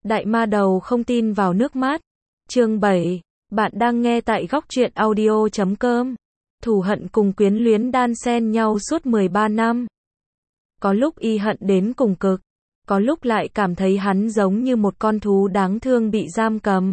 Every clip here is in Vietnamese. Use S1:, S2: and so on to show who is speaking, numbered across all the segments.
S1: Đại ma đầu không tin vào nước mắt. Chương 7. Bạn đang nghe tại góc truyện audio.com. Thù hận cùng quyến luyến đan xen nhau suốt 13 năm. Có lúc y hận đến cùng cực, có lúc lại cảm thấy hắn giống như một con thú đáng thương bị giam cầm.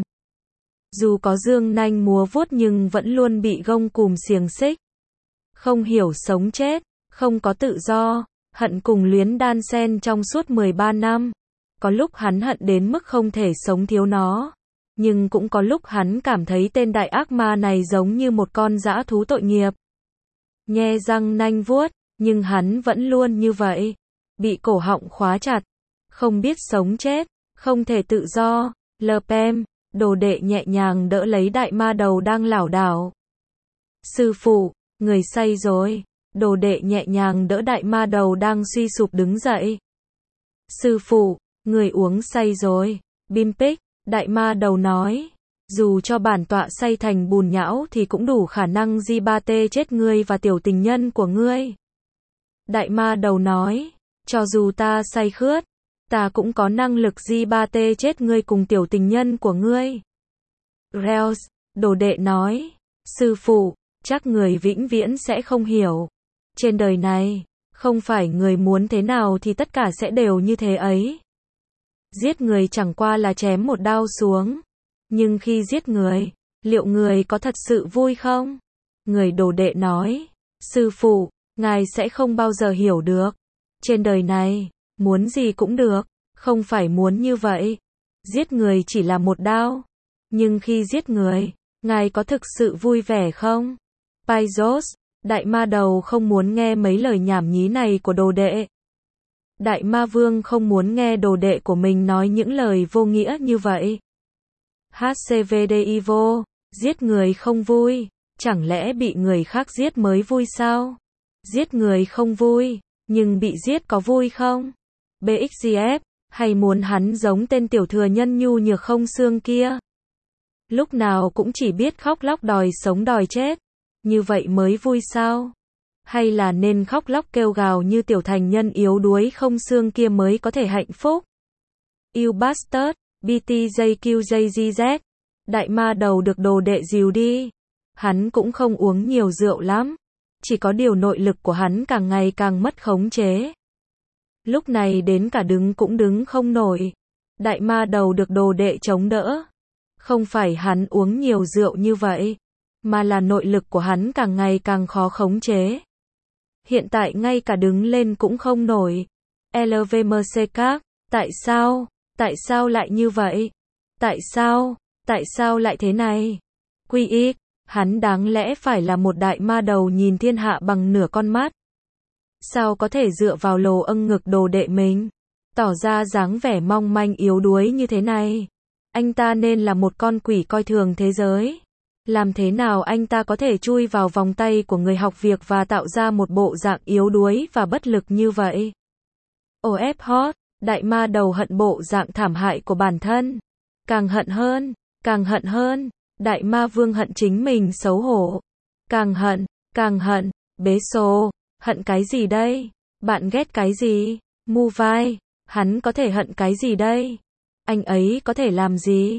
S1: Dù có dương nanh múa vuốt nhưng vẫn luôn bị gông cùm xiềng xích. Không hiểu sống chết, không có tự do, hận cùng luyến đan xen trong suốt 13 năm. Có lúc hắn hận đến mức không thể sống thiếu nó, nhưng cũng có lúc hắn cảm thấy tên đại ác ma này giống như một con dã thú tội nghiệp. Nhe răng nanh vuốt, nhưng hắn vẫn luôn như vậy, bị cổ họng khóa chặt, không biết sống chết, không thể tự do. Lepem, đồ đệ nhẹ nhàng đỡ lấy đại ma đầu đang lảo đảo. Sư phụ, người say rồi. Đồ đệ nhẹ nhàng đỡ đại ma đầu đang suy sụp đứng dậy. Sư phụ, người uống say rồi. Bim pích, đại ma đầu nói. Dù cho bản tọa say thành bùn nhão thì cũng đủ khả năng di ba tê chết ngươi và tiểu tình nhân của ngươi. Đại ma đầu nói. Cho dù ta say khướt, ta cũng có năng lực di ba tê chết ngươi cùng tiểu tình nhân của ngươi. Reels, đồ đệ nói. Sư phụ, chắc người vĩnh viễn sẽ không hiểu. Trên đời này, không phải người muốn thế nào thì tất cả sẽ đều như thế ấy. Giết người chẳng qua là chém một đao xuống. Nhưng khi giết người, liệu người có thật sự vui không? Người đồ đệ nói. Sư phụ, ngài sẽ không bao giờ hiểu được. Trên đời này, muốn gì cũng được, không phải muốn như vậy. Giết người chỉ là một đao. Nhưng khi giết người, ngài có thực sự vui vẻ không? Paizos, đại ma đầu không muốn nghe mấy lời nhảm nhí này của đồ đệ. Đại ma vương không muốn nghe đồ đệ của mình nói những lời vô nghĩa như vậy. HCVDIVO, giết người không vui, chẳng lẽ bị người khác giết mới vui sao? Giết người không vui, nhưng bị giết có vui không? BXGF, hay muốn hắn giống tên tiểu thừa nhân nhu nhược không xương kia? Lúc nào cũng chỉ biết khóc lóc đòi sống đòi chết. Như vậy mới vui sao? Hay là nên khóc lóc kêu gào như tiểu thành nhân yếu đuối không xương kia mới có thể hạnh phúc? You bastard, BTJQJGZ. Đại ma đầu được đồ đệ dìu đi. Hắn cũng không uống nhiều rượu lắm. Chỉ có điều nội lực của hắn càng ngày càng mất khống chế. Lúc này đến cả đứng cũng đứng không nổi. Đại ma đầu được đồ đệ chống đỡ. Không phải hắn uống nhiều rượu như vậy, mà là nội lực của hắn càng ngày càng khó khống chế. Hiện tại ngay cả đứng lên cũng không nổi. LVMC các, tại sao? Tại sao lại như vậy? Tại sao? Tại sao lại thế này? Quy y, hắn đáng lẽ phải là một đại ma đầu nhìn thiên hạ bằng nửa con mắt. Sao có thể dựa vào lồ âng ngực đồ đệ mình, tỏ ra dáng vẻ mong manh yếu đuối như thế này? Anh ta nên là một con quỷ coi thường thế giới. Làm thế nào anh ta có thể chui vào vòng tay của người học việc và tạo ra một bộ dạng yếu đuối và bất lực như vậy? OF hot, đại ma đầu hận bộ dạng thảm hại của bản thân. Càng hận hơn, đại ma vương hận chính mình xấu hổ. Càng hận, bế xô, hận cái gì đây? Bạn ghét cái gì? Mu vai, hắn có thể hận cái gì đây? Anh ấy có thể làm gì?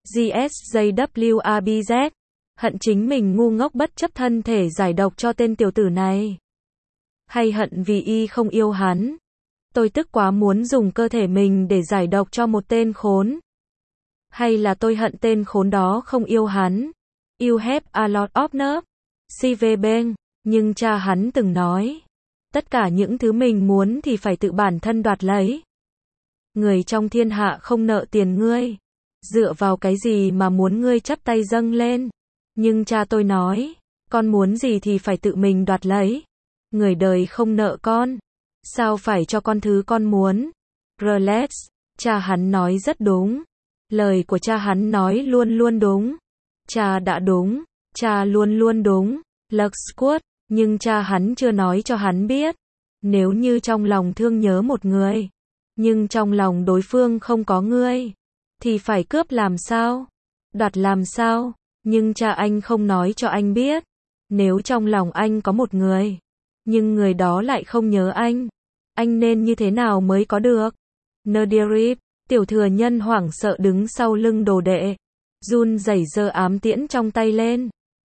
S1: GSJWABZ, hận chính mình ngu ngốc bất chấp thân thể giải độc cho tên tiểu tử này. Hay hận vì y không yêu hắn. Tôi tức quá muốn dùng cơ thể mình để giải độc cho một tên khốn. Hay là tôi hận tên khốn đó không yêu hắn. You have a lot of nerve. CV Ben, nhưng cha hắn từng nói. Tất cả những thứ mình muốn thì phải tự bản thân đoạt lấy. Người trong thiên hạ không nợ tiền ngươi. Dựa vào cái gì mà muốn ngươi chắp tay dâng lên? Nhưng cha tôi nói, con muốn gì thì phải tự mình đoạt lấy. Người đời không nợ con. Sao phải cho con thứ con muốn? Relax, cha hắn nói rất đúng. Lời của cha hắn nói luôn luôn đúng. Cha đã đúng, cha luôn luôn đúng. Lux Squad, nhưng cha hắn chưa nói cho hắn biết. Nếu như trong lòng thương nhớ một người, nhưng trong lòng đối phương không có ngươi, thì phải cướp làm sao? Đoạt làm sao? Nhưng cha anh không nói cho anh biết. Nếu trong lòng anh có một người, nhưng người đó lại không nhớ anh nên như thế nào mới có được? Nerdirip, Tiểu thừa nhân hoảng sợ đứng sau lưng đồ đệ. Run rẩy giơ ám tiễn trong tay lên.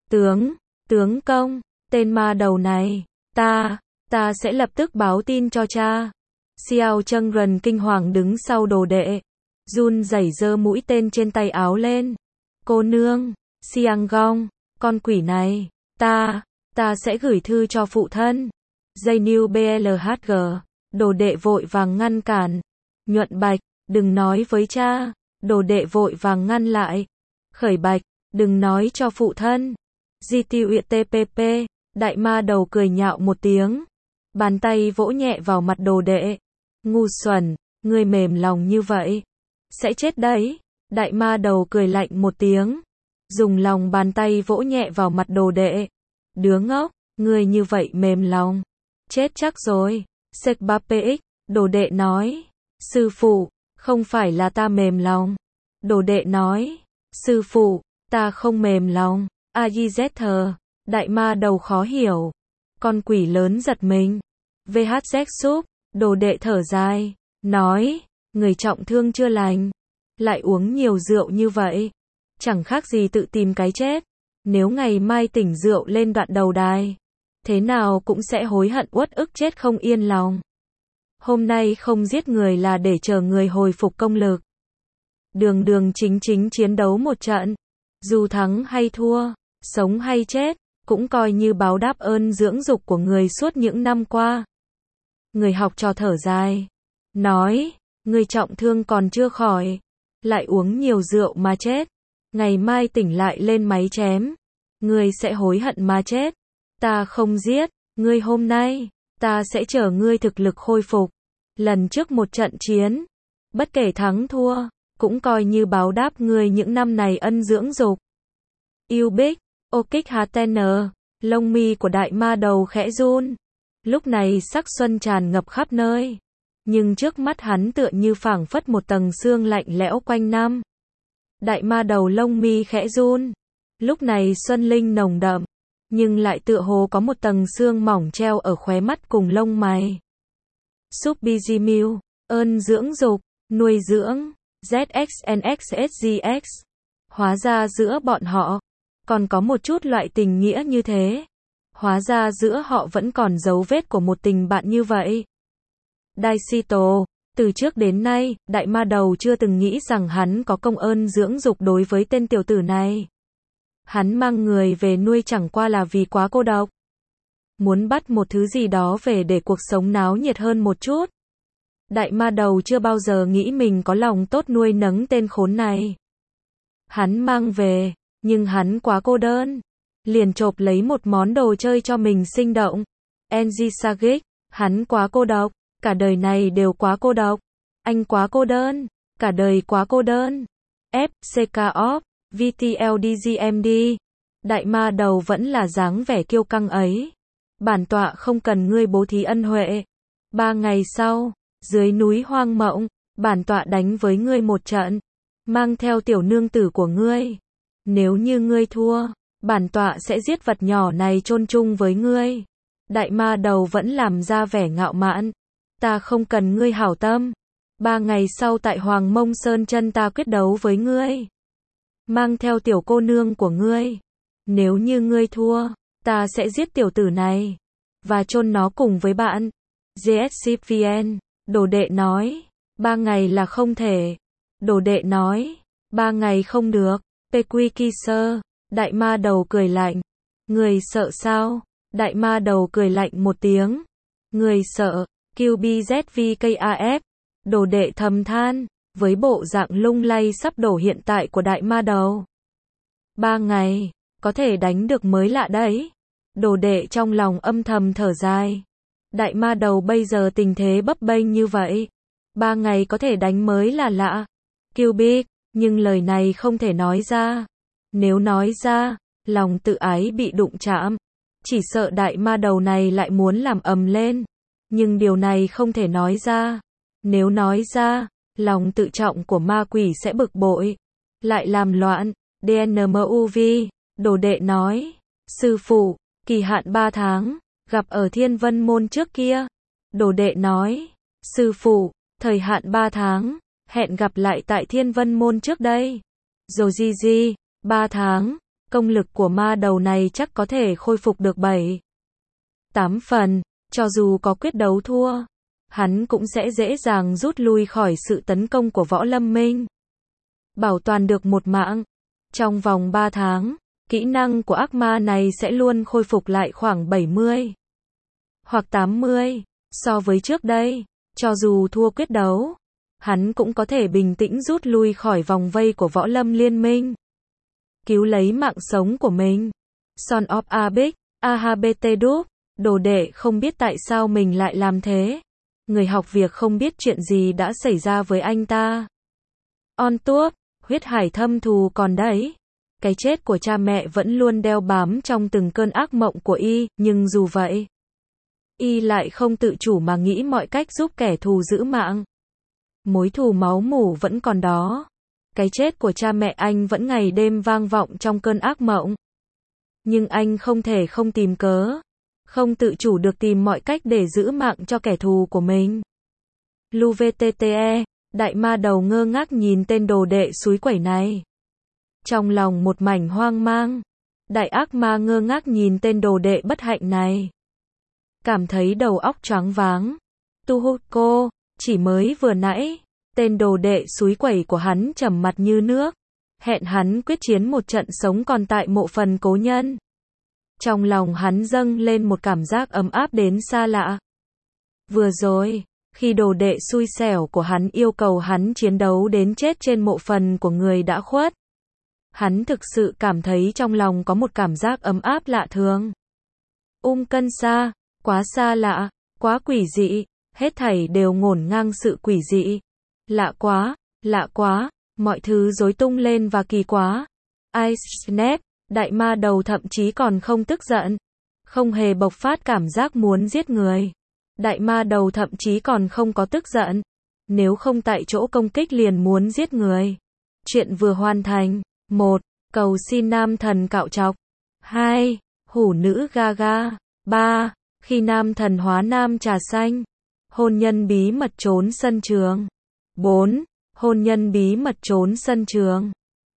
S1: Tướng công, tên ma đầu này, ta sẽ lập tức báo tin cho cha. Xiao Cheng Rần kinh hoàng đứng sau đồ đệ. Run rẩy giơ mũi tên trên tay áo lên. Cô nương, Xiang Gong, con quỷ này, ta sẽ gửi thư cho phụ thân. New BLHG, đồ đệ vội vàng ngăn cản. Nhuận Bạch, đừng nói với cha. Đồ đệ vội vàng ngăn lại. Khởi Bạch, đừng nói cho phụ thân. GTUTPP, đại ma đầu cười nhạo một tiếng. Bàn tay vỗ nhẹ vào mặt đồ đệ. Ngu xuẩn, ngươi mềm lòng như vậy, sẽ chết đấy. Đại ma đầu cười lạnh một tiếng. Dùng lòng bàn tay vỗ nhẹ vào mặt đồ đệ. Đứa ngốc, ngươi như vậy mềm lòng, chết chắc rồi. Sekbapx, đồ đệ nói. Sư phụ, không phải là ta mềm lòng. Đồ đệ nói. Sư phụ, ta không mềm lòng. AIZ, đại ma đầu khó hiểu. Con quỷ lớn giật mình. VHZ súp, đồ đệ thở dài, nói, người trọng thương chưa lành, lại uống nhiều rượu như vậy, chẳng khác gì tự tìm cái chết. Nếu ngày mai tỉnh rượu lên đoạn đầu đài, thế nào cũng sẽ hối hận uất ức chết không yên lòng. Hôm nay không giết người là để chờ người hồi phục công lực. Đường chính chiến đấu một trận, dù thắng hay thua, sống hay chết, cũng coi như báo đáp ơn dưỡng dục của người suốt những năm qua. Người học trò thở dài, nói, người trọng thương còn chưa khỏi, lại uống nhiều rượu mà chết, ngày mai tỉnh lại lên máy chém, người sẽ hối hận mà chết. Ta không giết ngươi hôm nay, ta sẽ chờ ngươi thực lực khôi phục. Lần trước một trận chiến, bất kể thắng thua, cũng coi như báo đáp ngươi những năm này ân dưỡng dục. Yêu Bích, ô kích hà ten, lông mi của đại ma đầu khẽ run. Lúc này sắc xuân tràn ngập khắp nơi, nhưng trước mắt hắn tựa như phảng phất một tầng sương lạnh lẽo quanh năm. Đại ma đầu lông mi khẽ run. Lúc này xuân linh nồng đậm, nhưng lại tựa hồ có một tầng sương mỏng treo ở khóe mắt cùng lông mày. Subizimil, ơn dưỡng dục, nuôi dưỡng, ZXNXSGX. Hóa ra giữa bọn họ còn có một chút loại tình nghĩa như thế. Hóa ra giữa họ vẫn còn dấu vết của một tình bạn như vậy. Daishito, từ trước đến nay, đại ma đầu chưa từng nghĩ rằng hắn có công ơn dưỡng dục đối với tên tiểu tử này. Hắn mang người về nuôi chẳng qua là vì quá cô độc. Muốn bắt một thứ gì đó về để cuộc sống náo nhiệt hơn một chút. Đại ma đầu chưa bao giờ nghĩ mình có lòng tốt nuôi nấng tên khốn này. Hắn mang về, nhưng hắn quá cô đơn. Liền chộp lấy một món đồ chơi cho mình sinh động. NG Sagic, hắn quá cô độc, cả đời này đều quá cô độc. Anh quá cô đơn, cả đời quá cô đơn. FCK Off, VTLDGMD. Đại ma đầu vẫn là dáng vẻ kiêu căng ấy. Bản tọa không cần ngươi bố thí ân huệ. 3 ngày sau, dưới núi hoang mộng, bản tọa đánh với ngươi một trận, mang theo tiểu nương tử của ngươi. Nếu như ngươi thua, bản tọa sẽ giết vật nhỏ này chôn chung với ngươi. Đại ma đầu vẫn làm ra vẻ ngạo mạn. Ta không cần ngươi hảo tâm. 3 ngày sau tại Hoàng Mông Sơn chân ta quyết đấu với ngươi. Mang theo tiểu cô nương của ngươi. Nếu như ngươi thua, ta sẽ giết tiểu tử này và chôn nó cùng với bạn. GSCVN, đồ đệ nói. 3 ngày là không thể. Đồ đệ nói. 3 ngày không được. Pequikiser. Đại ma đầu cười lạnh. Người sợ sao? Đại ma đầu cười lạnh một tiếng. Người sợ. QBZVKAF. Đồ đệ thầm than, với bộ dạng lung lay sắp đổ hiện tại của đại ma đầu. 3 ngày, có thể đánh được mới lạ đấy. Đồ đệ trong lòng âm thầm thở dài. Đại ma đầu bây giờ tình thế bấp bênh như vậy. 3 ngày có thể đánh mới là lạ. Cubic, nhưng lời này không thể nói ra. Nếu nói ra, lòng tự ái bị đụng chạm. Chỉ sợ đại ma đầu này lại muốn làm ầm lên. Nhưng điều này không thể nói ra. Nếu nói ra, lòng tự trọng của ma quỷ sẽ bực bội. Lại làm loạn. DNMUV, đồ đệ nói. Sư phụ, kỳ hạn 3 tháng, gặp ở Thiên Vân Môn trước kia. Đồ đệ nói. Sư phụ, thời hạn 3 tháng, Hẹn gặp lại tại Thiên Vân Môn trước đây. Rồi gì, 3 tháng, công lực của ma đầu này chắc có thể khôi phục được 7-8 phần, cho dù có quyết đấu thua, hắn cũng sẽ dễ dàng rút lui khỏi sự tấn công của Võ Lâm Minh. Bảo toàn được một mạng. Trong vòng 3 tháng, kỹ năng của ác ma này sẽ luôn khôi phục lại khoảng 70 hoặc 80 so với trước đây. Cho dù thua quyết đấu, hắn cũng có thể bình tĩnh rút lui khỏi vòng vây của Võ Lâm Liên Minh, cứu lấy mạng sống của mình. Son of Abic, Ahabtdub, đồ đệ không biết tại sao mình lại làm thế. Người học việc không biết chuyện gì đã xảy ra với anh ta. On tuốc, huyết hải thâm thù còn đấy. Cái chết của cha mẹ vẫn luôn đeo bám trong từng cơn ác mộng của y, nhưng dù vậy, y lại không tự chủ mà nghĩ mọi cách giúp kẻ thù giữ mạng. Mối thù máu mủ vẫn còn đó. Cái chết của cha mẹ anh vẫn ngày đêm vang vọng trong cơn ác mộng. Nhưng anh không thể không tìm cớ, không tự chủ được tìm mọi cách để giữ mạng cho kẻ thù của mình. LUVTTE, đại ma đầu ngơ ngác nhìn tên đồ đệ xúi quẩy này. Trong lòng một mảnh hoang mang, đại ác ma ngơ ngác nhìn tên đồ đệ bất hạnh này. Cảm thấy đầu óc choáng váng. Tu hút cô, chỉ mới vừa nãy, tên đồ đệ xúi quẩy của hắn trầm mặt như nước, hẹn hắn quyết chiến một trận sống còn tại mộ phần cố nhân. Trong lòng hắn dâng lên một cảm giác ấm áp đến xa lạ. Vừa rồi, khi đồ đệ xui xẻo của hắn yêu cầu hắn chiến đấu đến chết trên mộ phần của người đã khuất, hắn thực sự cảm thấy trong lòng có một cảm giác ấm áp lạ thường. Cân xa, quá xa lạ, quá quỷ dị, hết thảy đều ngổn ngang sự quỷ dị. Lạ quá, mọi thứ rối tung lên và kỳ quá. Ice Snap, đại ma đầu thậm chí còn không tức giận, không hề bộc phát cảm giác muốn giết người. Đại ma đầu thậm chí còn không có tức giận, nếu không tại chỗ công kích liền muốn giết người. Chuyện vừa hoàn thành. 1. Cầu xin nam thần cạo trọc. 2. Hủ nữ Gaga. 3. Khi nam thần hóa nam trà xanh. Hôn nhân bí mật trốn sân trường. 4. Hôn nhân bí mật trốn sân trường.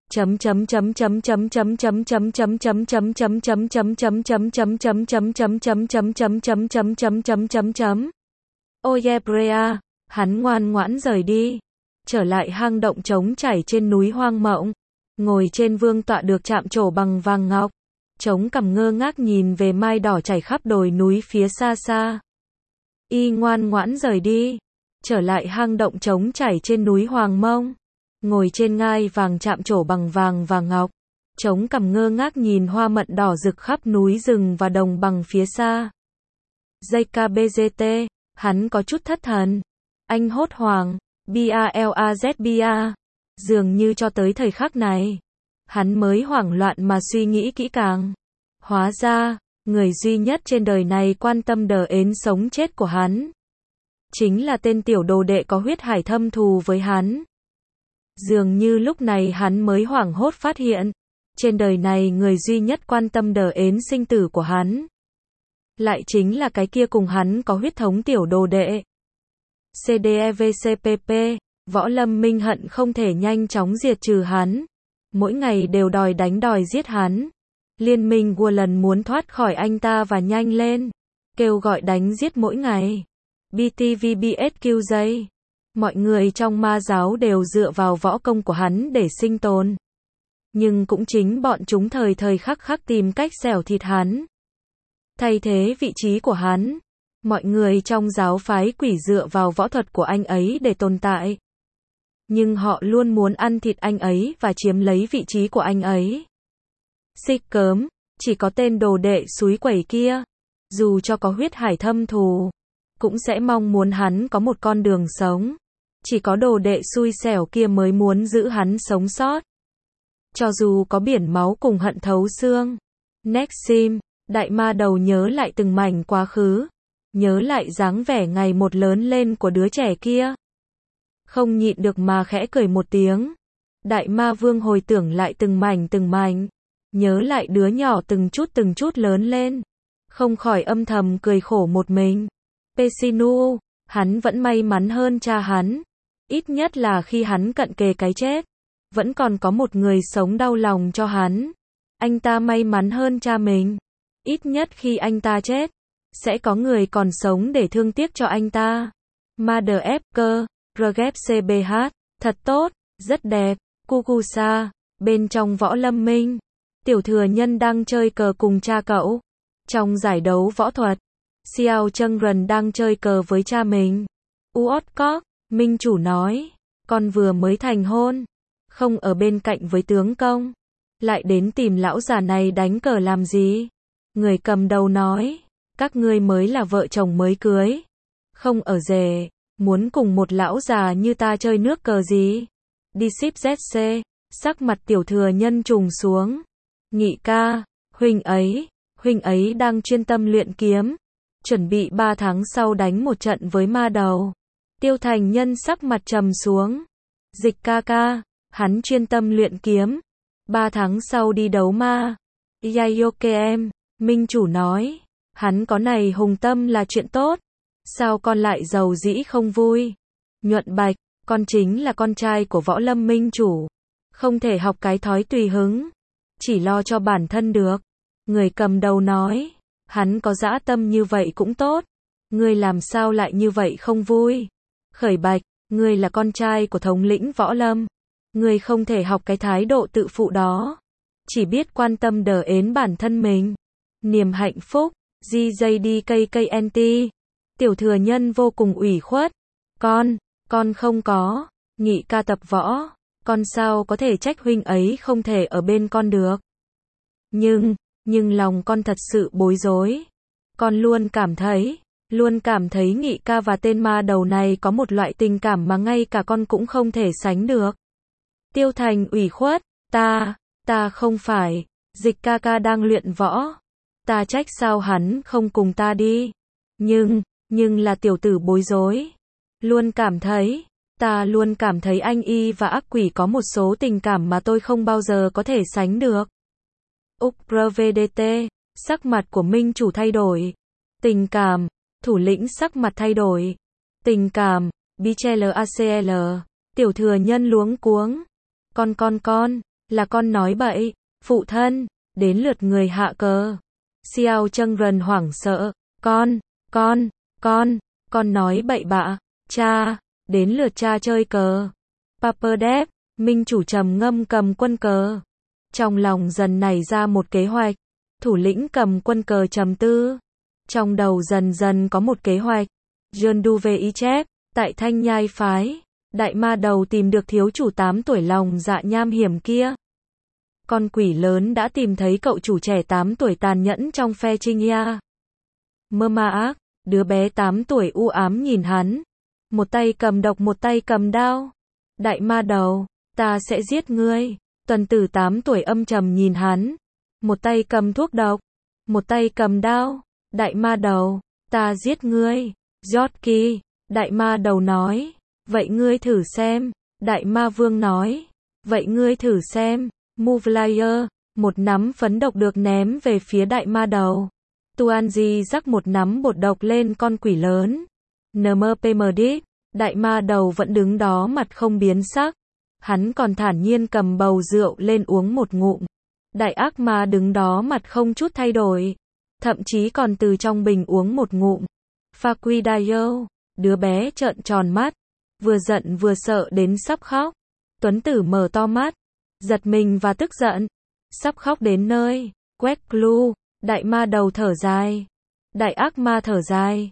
S1: Oyebrea, hắn ngoan ngoãn rời đi, trở lại hang động trống chảy trên núi hoang mộng, ngồi trên vương tọa được chạm trổ bằng vàng ngọc, chống cằm ngơ ngác nhìn về mai đỏ chảy khắp đồi núi phía xa xa. Y ngoan ngoãn rời đi, trở lại hang động trống chảy trên núi Hoàng Mông, ngồi trên ngai vàng chạm trổ bằng vàng và ngọc, chống cằm ngơ ngác nhìn hoa mận đỏ rực khắp núi rừng và đồng bằng phía xa. JKBGT, hắn có chút thất thần. Anh hốt hoảng, BALAZBA. Dường như cho tới thời khắc này, hắn mới hoảng loạn mà suy nghĩ kỹ càng. Hóa ra, người duy nhất trên đời này quan tâm đến sống chết của hắn, chính là tên tiểu đồ đệ có huyết hải thâm thù với hắn. Dường như lúc này hắn mới hoảng hốt phát hiện, trên đời này người duy nhất quan tâm đến sinh tử của hắn, lại chính là cái kia cùng hắn có huyết thống tiểu đồ đệ. CDEVCPP, Võ Lâm Minh hận không thể nhanh chóng diệt trừ hắn, mỗi ngày đều đòi đánh đòi giết hắn. Liên minh Vua lần muốn thoát khỏi anh ta và nhanh lên, kêu gọi đánh giết mỗi ngày. BTVBSQJ, mọi người trong ma giáo đều dựa vào võ công của hắn để sinh tồn. Nhưng cũng chính bọn chúng thời thời khắc khắc tìm cách xẻo thịt hắn, thay thế vị trí của hắn. Mọi người trong giáo phái quỷ dựa vào võ thuật của anh ấy để tồn tại, nhưng họ luôn muốn ăn thịt anh ấy và chiếm lấy vị trí của anh ấy. Xích cớm, chỉ có tên đồ đệ xúi quẩy kia, dù cho có huyết hải thâm thù, cũng sẽ mong muốn hắn có một con đường sống. Chỉ có đồ đệ xui xẻo kia mới muốn giữ hắn sống sót, cho dù có biển máu cùng hận thấu xương. Nexim, đại ma đầu nhớ lại từng mảnh quá khứ, nhớ lại dáng vẻ ngày một lớn lên của đứa trẻ kia, không nhịn được mà khẽ cười một tiếng. Đại ma vương hồi tưởng lại từng mảnh, nhớ lại đứa nhỏ từng chút lớn lên, không khỏi âm thầm cười khổ một mình. Pesinu, hắn vẫn may mắn hơn cha hắn, Ít nhất là khi hắn cận kề cái chết, vẫn còn có một người sống đau lòng cho hắn. Anh ta may mắn hơn cha mình. Ít nhất khi anh ta chết, sẽ có người còn sống để thương tiếc cho anh ta. Mother F. RGCBH, thật tốt, rất đẹp. Kukusa, bên trong Võ Lâm Minh, Tiểu Thừa Nhân đang chơi cờ cùng cha cậu. Trong giải đấu võ thuật, Xiao Chân Rần đang chơi cờ với cha mình. Uotkok, Minh chủ nói, con vừa mới thành hôn, không ở bên cạnh với tướng công, lại đến tìm lão già này đánh cờ làm gì? Người cầm đầu nói, các ngươi mới là vợ chồng mới cưới, không ở rể, muốn cùng một lão già như ta chơi nước cờ gì? Đi ship ZC, sắc mặt Tiểu Thừa Nhân trùng xuống. Nghị ca, huynh ấy đang chuyên tâm luyện kiếm, chuẩn bị 3 tháng sau đánh một trận với ma đầu. Tiêu Thành Nhân sắc mặt trầm xuống. Dịch ca ca, hắn chuyên tâm luyện kiếm, 3 tháng sau đi đấu ma. Yaioke em, Minh chủ nói, hắn có này hùng tâm là chuyện tốt, sao con lại giàu dĩ không vui? Nhuận Bạch, con chính là con trai của Võ Lâm Minh chủ, không thể học cái thói tùy hứng, chỉ lo cho bản thân được. Người cầm đầu nói, hắn có dã tâm như vậy cũng tốt, ngươi làm sao lại như vậy không vui? Khởi Bạch, ngươi là con trai của thống lĩnh Võ Lâm, ngươi không thể học cái thái độ tự phụ đó, chỉ biết quan tâm đờ ến bản thân mình. Niềm hạnh phúc, GJDKKNT. Tiểu Thừa Nhân vô cùng ủy khuất. Con không có, Nghị ca tập võ, con sao có thể trách huynh ấy không thể ở bên con được. Nhưng lòng con thật sự bối rối. Con luôn cảm thấy Nghị ca và tên ma đầu này có một loại tình cảm mà ngay cả con cũng không thể sánh được. Tiêu Thành ủy khuất, ta không phải, Dịch ca ca đang luyện võ, ta trách sao hắn không cùng ta đi. Nhưng là tiểu tử bối rối, ta luôn cảm thấy anh y và ác quỷ có một số tình cảm mà tôi không bao giờ có thể sánh được. UPRVDT, sắc mặt của Minh chủ thay đổi. Tình cảm, thủ lĩnh sắc mặt thay đổi. Tình cảm, BCLACL, Tiểu Thừa Nhân luống cuống. Con, là con nói bậy, phụ thân, đến lượt người hạ cờ. Xiao Chân Rần hoảng sợ, con nói bậy bạ, cha, đến lượt cha chơi cờ. Papadev, Minh chủ trầm ngâm cầm quân cờ. Trong lòng dần nảy ra một kế hoạch, thủ lĩnh cầm quân cờ trầm tư. Trong đầu dần có một kế hoạch. Jean Duve ý chép, tại Thanh Nhai phái, đại ma đầu tìm được thiếu chủ 8 tuổi lòng dạ nham hiểm kia. Con quỷ lớn đã tìm thấy cậu chủ trẻ 8 tuổi tàn nhẫn trong phe Trinh Ya. Mơ ma ác, đứa bé 8 tuổi u ám nhìn hắn. Một tay cầm độc một tay cầm đao. Đại ma đầu, ta sẽ giết ngươi. Tuần tử 8 tuổi âm trầm nhìn hắn. Một tay cầm thuốc độc, một tay cầm đao. Đại ma đầu, ta giết ngươi. Jotki, đại ma đầu nói. Vậy ngươi thử xem. Đại ma vương nói. Vậy ngươi thử xem. Movelayer, một nắm phấn độc được ném về phía đại ma đầu. Tuanji rắc một nắm bột độc lên con quỷ lớn. NMPMD, đại ma đầu vẫn đứng đó mặt không biến sắc. Hắn còn thản nhiên cầm bầu rượu lên uống một ngụm. Đại ác ma đứng đó mặt không chút thay đổi. Thậm chí còn từ trong bình uống một ngụm. Faquidayo, đứa bé trợn tròn mắt. Vừa giận vừa sợ đến sắp khóc. Tuấn tử mở to mắt. Giật mình và tức giận. Sắp khóc đến nơi. Quét clue, đại ma đầu thở dài. Đại ác ma thở dài.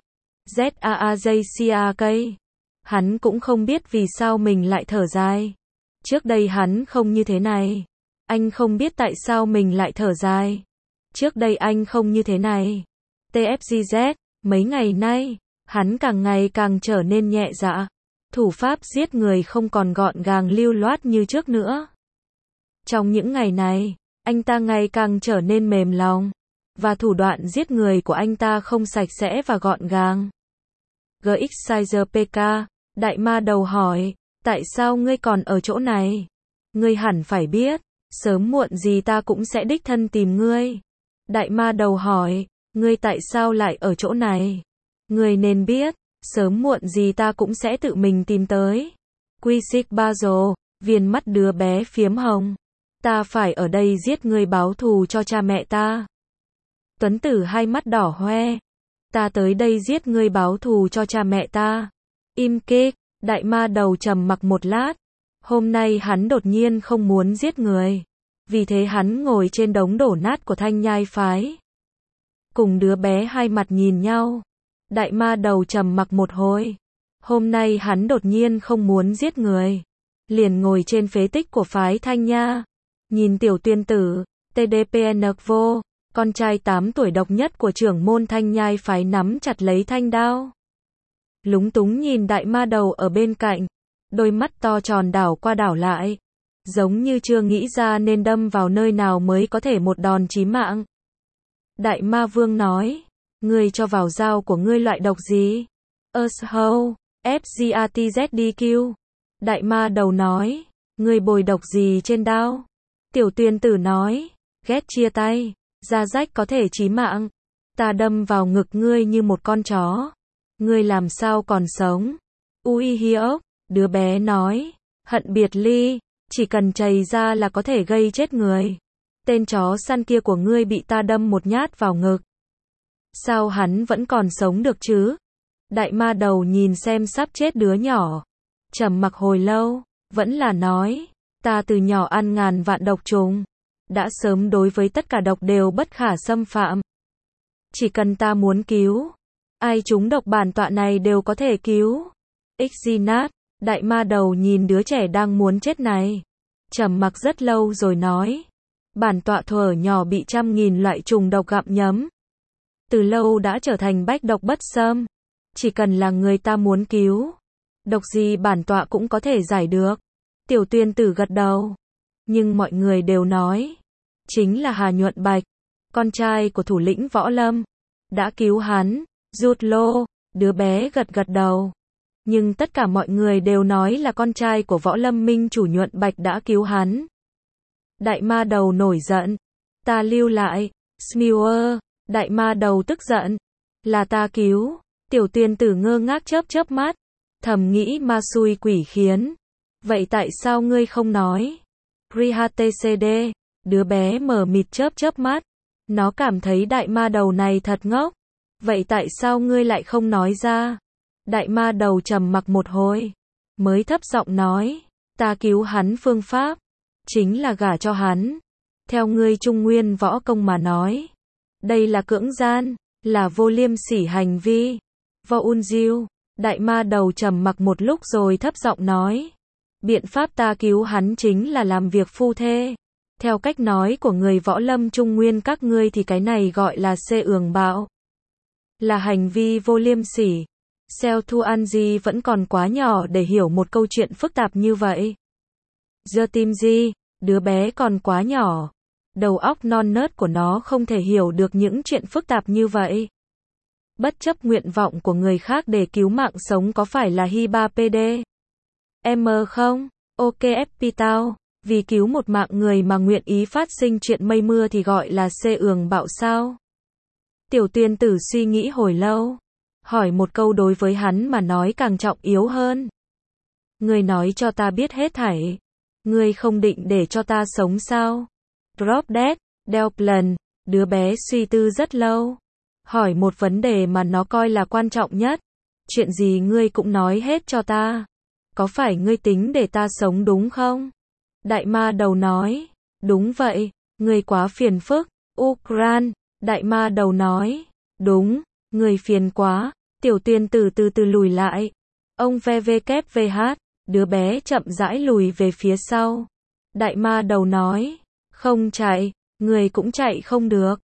S1: ZAAJCAK. Hắn cũng không biết vì sao mình lại thở dài. Trước đây hắn không như thế này. Anh không biết tại sao mình lại thở dài. Trước đây anh không như thế này. TFGZ, mấy ngày nay, hắn càng ngày càng trở nên nhẹ dạ. Thủ pháp giết người không còn gọn gàng lưu loát như trước nữa. Trong những ngày này, anh ta ngày càng trở nên mềm lòng. Và thủ đoạn giết người của anh ta không sạch sẽ và gọn gàng. GX PK, đại ma đầu hỏi, tại sao ngươi còn ở chỗ này? Ngươi hẳn phải biết, sớm muộn gì ta cũng sẽ đích thân tìm ngươi. Đại ma đầu hỏi, ngươi tại sao lại ở chỗ này? Ngươi nên biết, sớm muộn gì ta cũng sẽ tự mình tìm tới. Quy xích ba rồ, viên mắt đứa bé phiếm hồng. Ta phải ở đây giết ngươi báo thù cho cha mẹ ta. Tuấn Tử hai mắt đỏ hoe. Ta tới đây giết ngươi báo thù cho cha mẹ ta. Im kịch, đại ma đầu trầm mặc một lát. Hôm nay hắn đột nhiên không muốn giết người. Vì thế hắn ngồi trên đống đổ nát của Thanh Nhai phái. Cùng đứa bé hai mặt nhìn nhau. Đại ma đầu trầm mặc một hồi. Hôm nay hắn đột nhiên không muốn giết người. Liền ngồi trên phế tích của phái Thanh Nha. Nhìn Tiểu Tuyên Tử, TDPN vô, con trai 8 tuổi độc nhất của trưởng môn Thanh Nhai phái nắm chặt lấy thanh đao. Lúng túng nhìn đại ma đầu ở bên cạnh. Đôi mắt to tròn đảo qua đảo lại. Giống như chưa nghĩ ra nên đâm vào nơi nào mới có thể một đòn chí mạng. Đại ma vương nói. Ngươi cho vào dao của ngươi loại độc gì? Ho, FGATZDQ. Đại ma đầu nói. Ngươi bồi độc gì trên đao? Tiểu Tuyên Tử nói. Ghét chia tay. Da rách có thể chí mạng. Ta đâm vào ngực ngươi như một con chó. Ngươi làm sao còn sống? Ui hiếu. Đứa bé nói. Hận biệt ly. Chỉ cần chày ra là có thể gây chết người. Tên chó săn kia của ngươi bị ta đâm một nhát vào ngực. Sao hắn vẫn còn sống được chứ? Đại ma đầu nhìn xem sắp chết đứa nhỏ. Trầm mặc hồi lâu, vẫn là nói. Ta từ nhỏ ăn ngàn vạn độc trùng. Đã sớm đối với tất cả độc đều bất khả xâm phạm. Chỉ cần ta muốn cứu. Ai trúng độc bản tọa này đều có thể cứu. Xinat, đại ma đầu nhìn đứa trẻ đang muốn chết này. Trầm mặc rất lâu rồi nói. Bản tọa thuở nhỏ bị trăm nghìn loại trùng độc gặm nhấm. Từ lâu đã trở thành bách độc bất xâm. Chỉ cần là người ta muốn cứu. Độc gì bản tọa cũng có thể giải được. Tiểu Tuyên Tử gật đầu. Nhưng mọi người đều nói. Chính là Hà Nhuận Bạch. Con trai của thủ lĩnh Võ Lâm. Đã cứu hắn. Rút lô. Đứa bé gật gật đầu. Nhưng tất cả mọi người đều nói là con trai của Võ Lâm Minh chủ Nhuận Bạch đã cứu hắn. Đại ma đầu nổi giận. Ta lưu lại. Smewer. Đại ma đầu tức giận. Là ta cứu. Tiểu Tuyên Tử ngơ ngác chớp chớp mắt. Thầm nghĩ ma xui quỷ khiến. Vậy tại sao ngươi không nói? RihaTCD. Đứa bé mờ mịt chớp chớp mắt. Nó cảm thấy đại ma đầu này thật ngốc. Vậy tại sao ngươi lại không nói ra? Đại ma đầu trầm mặc một hồi. Mới thấp giọng nói. Ta cứu hắn phương pháp. Chính là gả cho hắn. Theo ngươi Trung Nguyên võ công mà nói. Đây là cưỡng gian. Là vô liêm sỉ hành vi. Vô un diêu. Đại ma đầu trầm mặc một lúc rồi thấp giọng nói. Biện pháp ta cứu hắn chính là làm việc phu thê. Theo cách nói của người Võ Lâm Trung Nguyên các ngươi thì cái này gọi là xê ường bạo. Là hành vi vô liêm sỉ. Seo Thu An Di vẫn còn quá nhỏ để hiểu một câu chuyện phức tạp như vậy. Giờ Tim Di, đứa bé còn quá nhỏ. Đầu óc non nớt của nó không thể hiểu được những chuyện phức tạp như vậy. Bất chấp nguyện vọng của người khác để cứu mạng sống có phải là Hiba PD? M không? Ok FP tao. Vì cứu một mạng người mà nguyện ý phát sinh chuyện mây mưa thì gọi là xê ường bạo sao? Tiểu Tuyên Tử suy nghĩ hồi lâu. Hỏi một câu đối với hắn mà nói càng trọng yếu hơn. Ngươi nói cho ta biết hết thảy. Ngươi không định để cho ta sống sao? Drop Dead, Delplan. Đứa bé suy tư rất lâu. Hỏi một vấn đề mà nó coi là quan trọng nhất. Chuyện gì ngươi cũng nói hết cho ta. Có phải ngươi tính để ta sống đúng không? Đại ma đầu nói. Đúng vậy, ngươi quá phiền phức. Ukran. Đại ma đầu nói. Đúng, ngươi phiền quá. Tiểu Tuyên Tử từ từ lùi lại. Ông VVKVH. Đứa bé chậm rãi lùi về phía sau. Đại ma đầu nói. Không chạy, ngươi cũng chạy không được.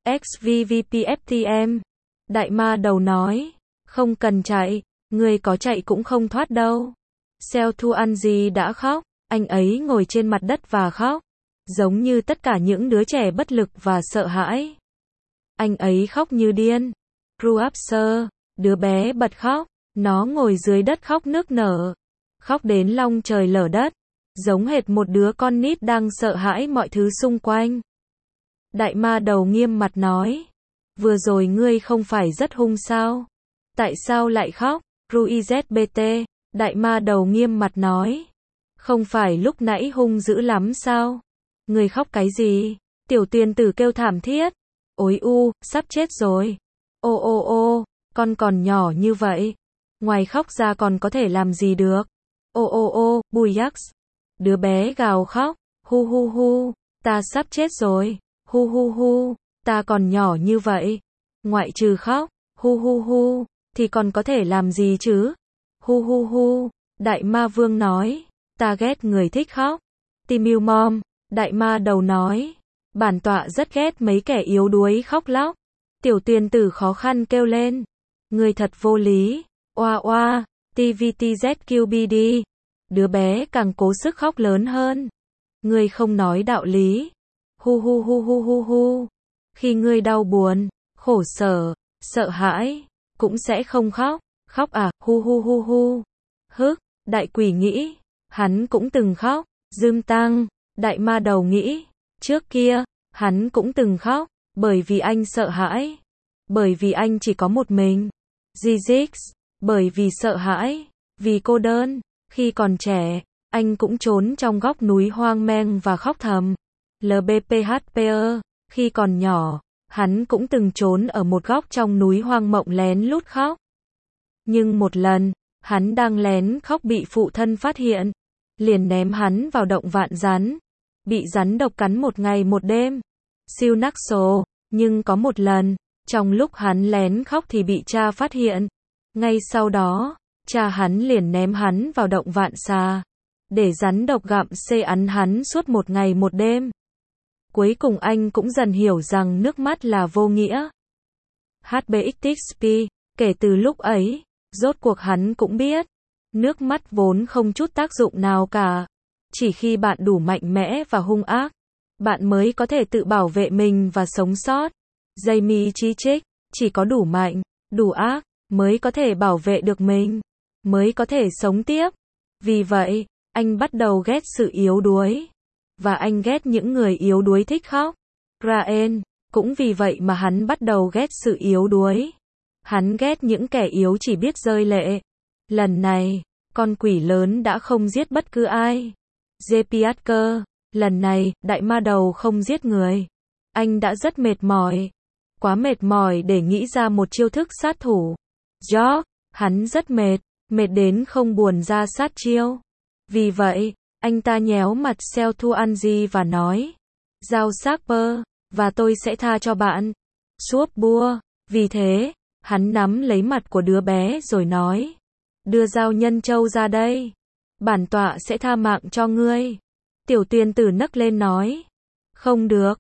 S1: XVVPFTM. Đại ma đầu nói. Không cần chạy, ngươi có chạy cũng không thoát đâu. Seo Thu An Di đã khóc. Anh ấy ngồi trên mặt đất và khóc. Giống như tất cả những đứa trẻ bất lực và sợ hãi. Anh ấy khóc như điên. Ruapser. Đứa bé bật khóc. Nó ngồi dưới đất khóc nức nở. Khóc đến long trời lở đất. Giống hệt một đứa con nít đang sợ hãi mọi thứ xung quanh. Đại ma đầu nghiêm mặt nói. Vừa rồi ngươi không phải rất hung sao? Tại sao lại khóc? RuizBT. Đại ma đầu nghiêm mặt nói. Không phải lúc nãy hung dữ lắm sao? Người khóc cái gì? Tiểu Tuyền Tử kêu thảm thiết. Ôi sắp chết rồi. Ô, con còn nhỏ như vậy. Ngoài khóc ra còn có thể làm gì được? Ô, Bùi Yắc. Đứa bé gào khóc. Hu, ta sắp chết rồi. Hu, ta còn nhỏ như vậy. Ngoại trừ khóc. Hu, thì còn có thể làm gì chứ? Hu, Đại ma vương nói. Ta ghét người thích khóc. Tim mom, đại ma đầu nói. Bản tọa rất ghét mấy kẻ yếu đuối khóc lóc. Tiểu Tuyền Tử khó khăn kêu lên. Người thật vô lý. Oa, TVTZQBD. Đứa bé càng cố sức khóc lớn hơn. Ngươi không nói đạo lý. Hu. Khi ngươi đau buồn, khổ sở, sợ hãi, cũng sẽ không khóc. Khóc à? Hu. Hức, đại quỷ nghĩ. Hắn cũng từng khóc. Tăng, đại ma đầu nghĩ. Trước kia, hắn cũng từng khóc. Bởi vì anh sợ hãi. Bởi vì anh chỉ có một mình. Ziggs, bởi vì sợ hãi. Vì cô đơn. Khi còn trẻ, anh cũng trốn trong góc núi hoang mang và khóc thầm. LBPHPE, khi còn nhỏ, hắn cũng từng trốn ở một góc trong núi hoang mộng lén lút khóc. Nhưng một lần, hắn đang lén khóc bị phụ thân phát hiện, liền ném hắn vào động vạn rắn, bị rắn độc cắn một ngày một đêm. Siêu nắc sổ, nhưng có một lần, trong lúc hắn lén khóc thì bị cha phát hiện. Ngay sau đó, cha hắn liền ném hắn vào động vạn xà, để rắn độc gặm ăn hắn suốt một ngày một đêm. Cuối cùng anh cũng dần hiểu rằng nước mắt là vô nghĩa. HBXXP, kể từ lúc ấy, rốt cuộc hắn cũng biết, nước mắt vốn không chút tác dụng nào cả. Chỉ khi bạn đủ mạnh mẽ và hung ác, bạn mới có thể tự bảo vệ mình và sống sót. Jamie chỉ trích, chỉ có đủ mạnh, đủ ác, mới có thể bảo vệ được mình, mới có thể sống tiếp. Vì vậy, anh bắt đầu ghét sự yếu đuối. Và anh ghét những người yếu đuối thích khóc. Ryan, cũng vì vậy mà hắn bắt đầu ghét sự yếu đuối. Hắn ghét những kẻ yếu chỉ biết rơi lệ. Lần này, con quỷ lớn đã không giết bất cứ ai. JPSK, lần này, đại ma đầu không giết người. Anh đã rất mệt mỏi. Quá mệt mỏi để nghĩ ra một chiêu thức sát thủ. George, hắn rất mệt đến không buồn ra sát chiêu. Vì vậy, anh ta nhéo mặt Seltuanji và nói. Giao Sarper, và tôi sẽ tha cho bạn. Suốt bua, vì thế, hắn nắm lấy mặt của đứa bé rồi nói. Đưa Giao Nhân Châu ra đây. Bản tọa sẽ tha mạng cho ngươi. Tiểu Tuyền Tử nấc lên nói. Không được,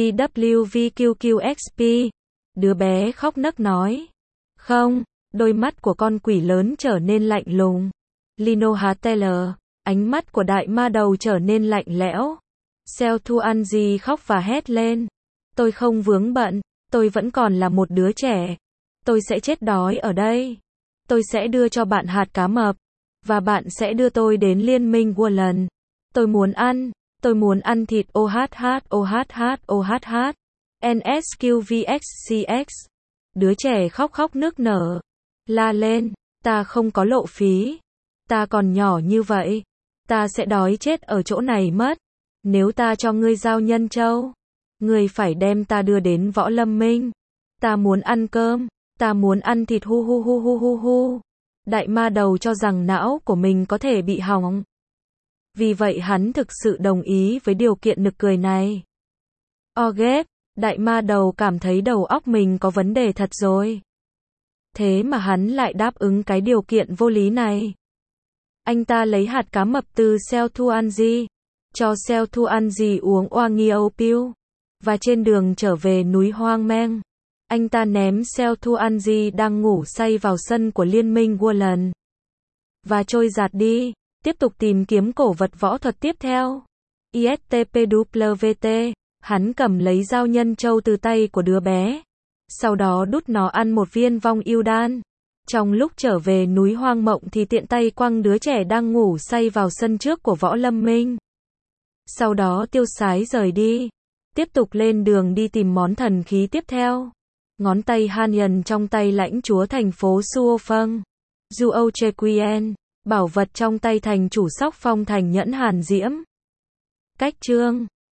S1: VWVQQXP. Đứa bé khóc nấc nói. Không, đôi mắt của con quỷ lớn trở nên lạnh lùng. Lino Hateller, ánh mắt của đại ma đầu trở nên lạnh lẽo. Seltuanji khóc và hét lên. Tôi không vướng bận, tôi vẫn còn là một đứa trẻ. Tôi sẽ chết đói ở đây. Tôi sẽ đưa cho bạn hạt cá mập. Và bạn sẽ đưa tôi đến liên minh Worland. Tôi muốn ăn thịt OHH. NSQVXCX. Đứa trẻ khóc nức nở. La lên, ta không có lộ phí. Ta còn nhỏ như vậy. Ta sẽ đói chết ở chỗ này mất. Nếu ta cho ngươi Giao Nhân Châu, ngươi phải đem ta đưa đến Võ Lâm Minh. Ta muốn ăn cơm. Ta muốn ăn thịt hu. Đại ma đầu cho rằng não của mình có thể bị hỏng. Vì vậy hắn thực sự đồng ý với điều kiện nực cười này. Ghép, đại ma đầu cảm thấy đầu óc mình có vấn đề thật rồi. Thế mà hắn lại đáp ứng cái điều kiện vô lý này. Anh ta lấy hạt cá mập từ Seltuanji, cho Seltuanji uống Oangiopill, và trên đường trở về núi hoang mang, anh ta ném Seltuanji đang ngủ say vào sân của liên minh Worland, và trôi giạt đi, tiếp tục tìm kiếm cổ vật võ thuật tiếp theo. ISTPWT, hắn cầm lấy Giao Nhân Châu từ tay của đứa bé, sau đó đút nó ăn một viên vong yêu đan. Trong lúc trở về núi hoang mộng thì tiện tay quăng đứa trẻ đang ngủ say vào sân trước của Võ Lâm Minh. Sau đó tiêu sái rời đi, tiếp tục lên đường đi tìm món thần khí tiếp theo. Ngón tay Hanyan trong tay lãnh chúa thành phố Suofeng, Duo Chequien, Bảo vật trong tay thành chủ Sóc Phong thành nhẫn hàn diễm. Cách chương